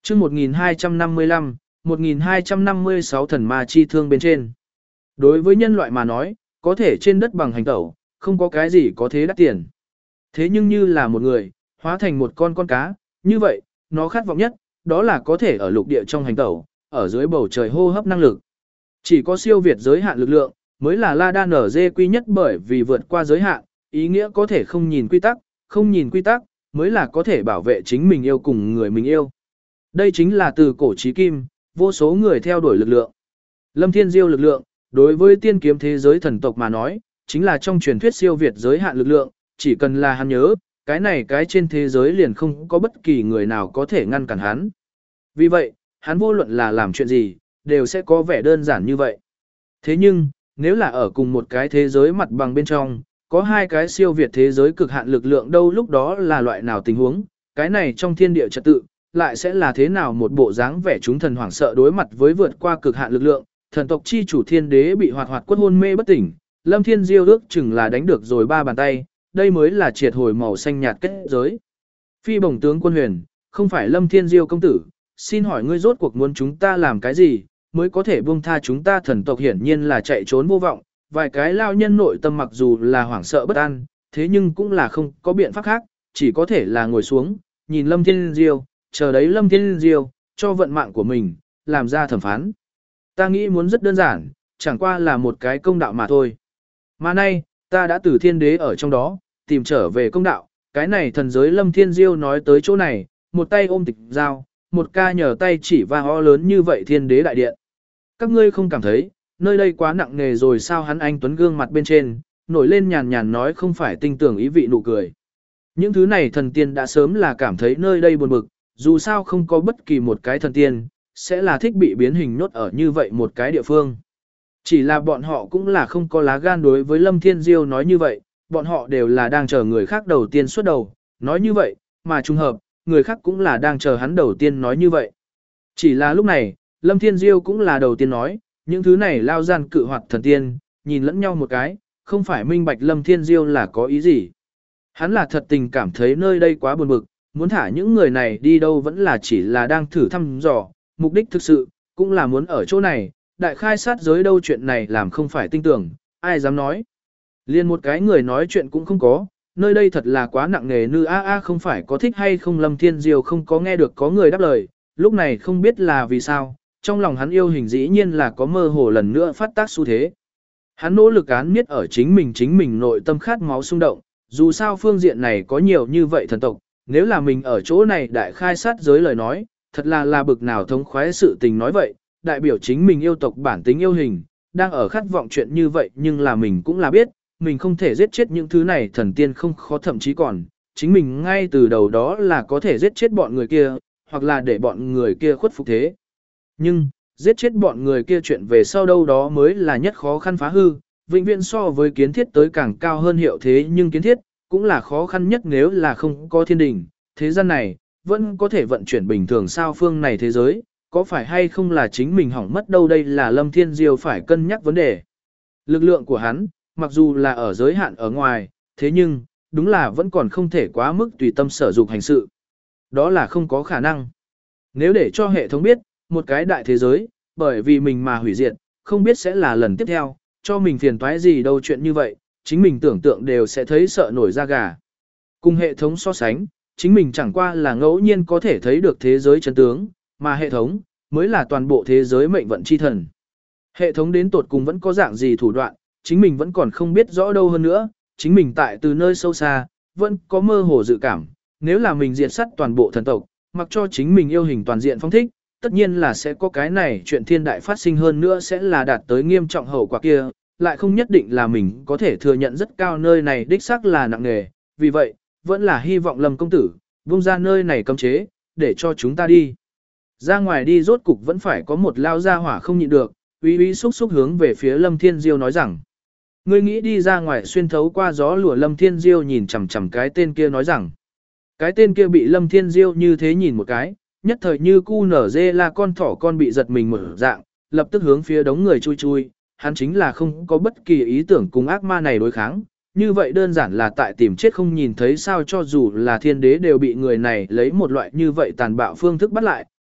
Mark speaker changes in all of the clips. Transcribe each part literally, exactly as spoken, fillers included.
Speaker 1: chương một nghìn hai trăm năm mươi lăm, một nghìn hai trăm năm mươi sáu thần ma chi thương bên trên. Đối với nhân loại mà nói, có thể trên đất bằng hành tẩu, không có cái gì có thế đắt tiền. Thế nhưng như là một người, hóa thành một con con cá, như vậy, nó khát vọng nhất, đó là có thể ở lục địa trong hành tẩu, ở dưới bầu trời hô hấp năng lực. Chỉ có siêu việt giới hạn lực lượng, mới là La Đan ở dê quy nhất bởi vì vượt qua giới hạn, ý nghĩa có thể không nhìn quy tắc, không nhìn quy tắc, mới là có thể bảo vệ chính mình yêu cùng người mình yêu. Đây chính là từ cổ chí kim, vô số người theo đuổi lực lượng. Lâm Thiên Diêu lực lượng, đối với tiên kiếm thế giới thần tộc mà nói, chính là trong truyền thuyết siêu việt giới hạn lực lượng, chỉ cần là hắn nhớ, cái này cái trên thế giới liền không có bất kỳ người nào có thể ngăn cản hắn. Vì vậy, hắn vô luận là làm chuyện gì, đều sẽ có vẻ đơn giản như vậy. Thế nhưng, nếu là ở cùng một cái thế giới mặt bằng bên trong, có hai cái siêu việt thế giới cực hạn lực lượng đâu lúc đó là loại nào tình huống, cái này trong thiên địa trật tự, lại sẽ là thế nào một bộ dáng vẻ chúng thần hoảng sợ đối mặt với vượt qua cực hạn lực lượng, thần tộc chi chủ thiên đế bị hoạt hoạt quất hôn mê bất tỉnh, Lâm Thiên Diêu ước chừng là đánh được rồi ba bàn tay, đây mới là triệt hồi màu xanh nhạt kết giới. Phi bổng tướng quân huyền, không phải Lâm Thiên Diêu công tử, xin hỏi ngươi rốt cuộc muốn chúng ta làm cái gì, mới có thể buông tha chúng ta thần tộc hiển nhiên là chạy trốn vô vọng, vài cái lao nhân nội tâm mặc dù là hoảng sợ bất an, thế nhưng cũng là không có biện pháp khác, chỉ có thể là ngồi xuống, nhìn Lâm Thiên Diêu, chờ đấy Lâm Thiên Diêu, cho vận mạng của mình, làm ra thẩm phán. Ta nghĩ muốn rất đơn giản, chẳng qua là một cái công đạo mà thôi. Mà nay, ta đã từ thiên đế ở trong đó, tìm trở về công đạo, cái này thần giới Lâm Thiên Diêu nói tới chỗ này, một tay ôm tịch dao, một ca nhờ tay chỉ va ho lớn như vậy thiên đế đại điện. Các ngươi không cảm thấy, nơi đây quá nặng nề rồi sao hắn anh tuấn gương mặt bên trên, nổi lên nhàn nhàn nói không phải tinh tưởng ý vị nụ cười. Những thứ này thần tiên đã sớm là cảm thấy nơi đây buồn bực, dù sao không có bất kỳ một cái thần tiên, sẽ là thích bị biến hình nhốt ở như vậy một cái địa phương. Chỉ là bọn họ cũng là không có lá gan đối với Lâm Thiên Diêu nói như vậy, bọn họ đều là đang chờ người khác đầu tiên xuất đầu, nói như vậy, mà trùng hợp, người khác cũng là đang chờ hắn đầu tiên nói như vậy. Chỉ là lúc này, Lâm Thiên Diêu cũng là đầu tiên nói, những thứ này lao gian cự hoạt thần tiên, nhìn lẫn nhau một cái, không phải minh bạch Lâm Thiên Diêu là có ý gì. Hắn là thật tình cảm thấy nơi đây quá buồn bực, muốn thả những người này đi đâu vẫn là chỉ là đang thử thăm dò, mục đích thực sự, cũng là muốn ở chỗ này, đại khai sát giới đâu chuyện này làm không phải tin tưởng, ai dám nói. Liên một cái người nói chuyện cũng không có, nơi đây thật là quá nặng nề nư a a không phải có thích hay không Lâm Thiên Diêu không có nghe được có người đáp lời, lúc này không biết là vì sao, trong lòng hắn yêu hình dĩ nhiên là có mơ hồ lần nữa phát tác xu thế. Hắn nỗ lực án miết ở chính mình chính mình nội tâm khát máu xung động, dù sao phương diện này có nhiều như vậy thần tộc, nếu là mình ở chỗ này đại khai sát giới lời nói, thật là là bực nào thống khoái sự tình nói vậy, đại biểu chính mình yêu tộc bản tính yêu hình, đang ở khát vọng chuyện như vậy nhưng là mình cũng là biết, mình không thể giết chết những thứ này thần tiên không khó thậm chí còn, chính mình ngay từ đầu đó là có thể giết chết bọn người kia, hoặc là để bọn người kia khuất phục thế. Nhưng, giết chết bọn người kia chuyện về sau đâu đó mới là nhất khó khăn phá hư, vĩnh viễn so với kiến thiết tới càng cao hơn hiệu thế nhưng kiến thiết, cũng là khó khăn nhất nếu là không có thiên đình, thế gian này, vẫn có thể vận chuyển bình thường sao phương này thế giới, có phải hay không là chính mình hỏng mất đâu đây là Lâm Thiên Diêu phải cân nhắc vấn đề. Lực lượng của hắn, mặc dù là ở giới hạn ở ngoài, thế nhưng, đúng là vẫn còn không thể quá mức tùy tâm sở dụng hành sự. Đó là không có khả năng. Nếu để cho hệ thống biết, một cái đại thế giới, bởi vì mình mà hủy diệt, không biết sẽ là lần tiếp theo, cho mình phiền toái gì đâu chuyện như vậy, chính mình tưởng tượng đều sẽ thấy sợ nổi da gà. Cùng hệ thống so sánh, chính mình chẳng qua là ngẫu nhiên có thể thấy được thế giới chân tướng, mà hệ thống, mới là toàn bộ thế giới mệnh vận chi thần. Hệ thống đến tột cùng vẫn có dạng gì thủ đoạn, chính mình vẫn còn không biết rõ đâu hơn nữa, chính mình tại từ nơi sâu xa, vẫn có mơ hồ dự cảm, nếu là mình diệt sát toàn bộ thần tộc, mặc cho chính mình yêu hình toàn diện phong thích, tất nhiên là sẽ có cái này chuyện thiên đại phát sinh hơn nữa sẽ là đạt tới nghiêm trọng hậu quả kia, lại không nhất định là mình có thể thừa nhận rất cao nơi này đích xác là nặng nề, vì vậy, vẫn là hy vọng Lâm công tử, buông ra nơi này cấm chế, để cho chúng ta đi. Ra ngoài đi rốt cục vẫn phải có một lao ra hỏa không nhịn được, uy uy xúc xúc hướng về phía Lâm Thiên Diêu nói rằng. Ngươi nghĩ đi ra ngoài xuyên thấu qua gió lùa Lâm Thiên Diêu nhìn chằm chằm cái tên kia nói rằng. Cái tên kia bị Lâm Thiên Diêu như thế nhìn một cái, nhất thời như cu nở dê là con thỏ con bị giật mình một dạng, lập tức hướng phía đống người chui chui, hắn chính là không có bất kỳ ý tưởng cùng ác ma này đối kháng, như vậy đơn giản là tại tìm chết không nhìn thấy sao cho dù là thiên đế đều bị người này lấy một loại như vậy tàn bạo phương thức bắt lại,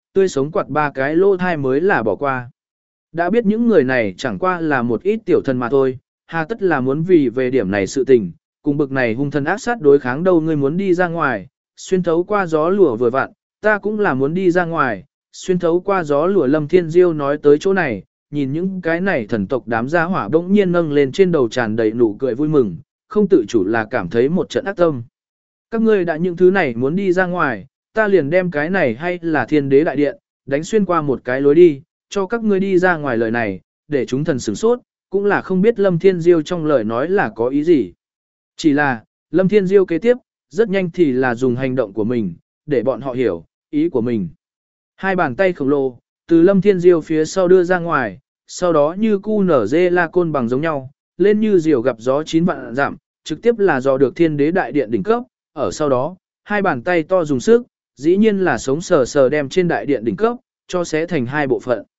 Speaker 1: tươi sống quạt ba cái lô thai mới là bỏ qua. Đã biết những người này chẳng qua là một ít tiểu thần mà thôi, hà tất là muốn vì về điểm này sự tình, cùng bực này hung thần ác sát đối kháng đâu ngươi muốn đi ra ngoài, xuyên thấu qua gió lùa vừa vặn, ta cũng là muốn đi ra ngoài, xuyên thấu qua gió lùa Lâm Thiên Diêu nói tới chỗ này, nhìn những cái này thần tộc đám gia hỏa bỗng nhiên nâng lên trên đầu tràn đầy nụ cười vui mừng, không tự chủ là cảm thấy một trận ác tâm. Các ngươi đã những thứ này muốn đi ra ngoài, ta liền đem cái này hay là thiên đế đại điện, đánh xuyên qua một cái lối đi, cho các ngươi đi ra ngoài lời này, để chúng thần sửng sốt, cũng là không biết Lâm Thiên Diêu trong lời nói là có ý gì. Chỉ là, Lâm Thiên Diêu kế tiếp, rất nhanh thì là dùng hành động của mình, để bọn họ hiểu, ý của mình. Hai bàn tay khổng lồ, từ Lâm Thiên Diêu phía sau đưa ra ngoài, sau đó như cu nở dê la côn bằng giống nhau, lên như diều gặp gió chín vạn giảm, trực tiếp là dò được thiên đế đại điện đỉnh cấp, ở sau đó, hai bàn tay to dùng sức, dĩ nhiên là sống sờ sờ đem trên đại điện đỉnh cấp, cho xé thành hai bộ phận.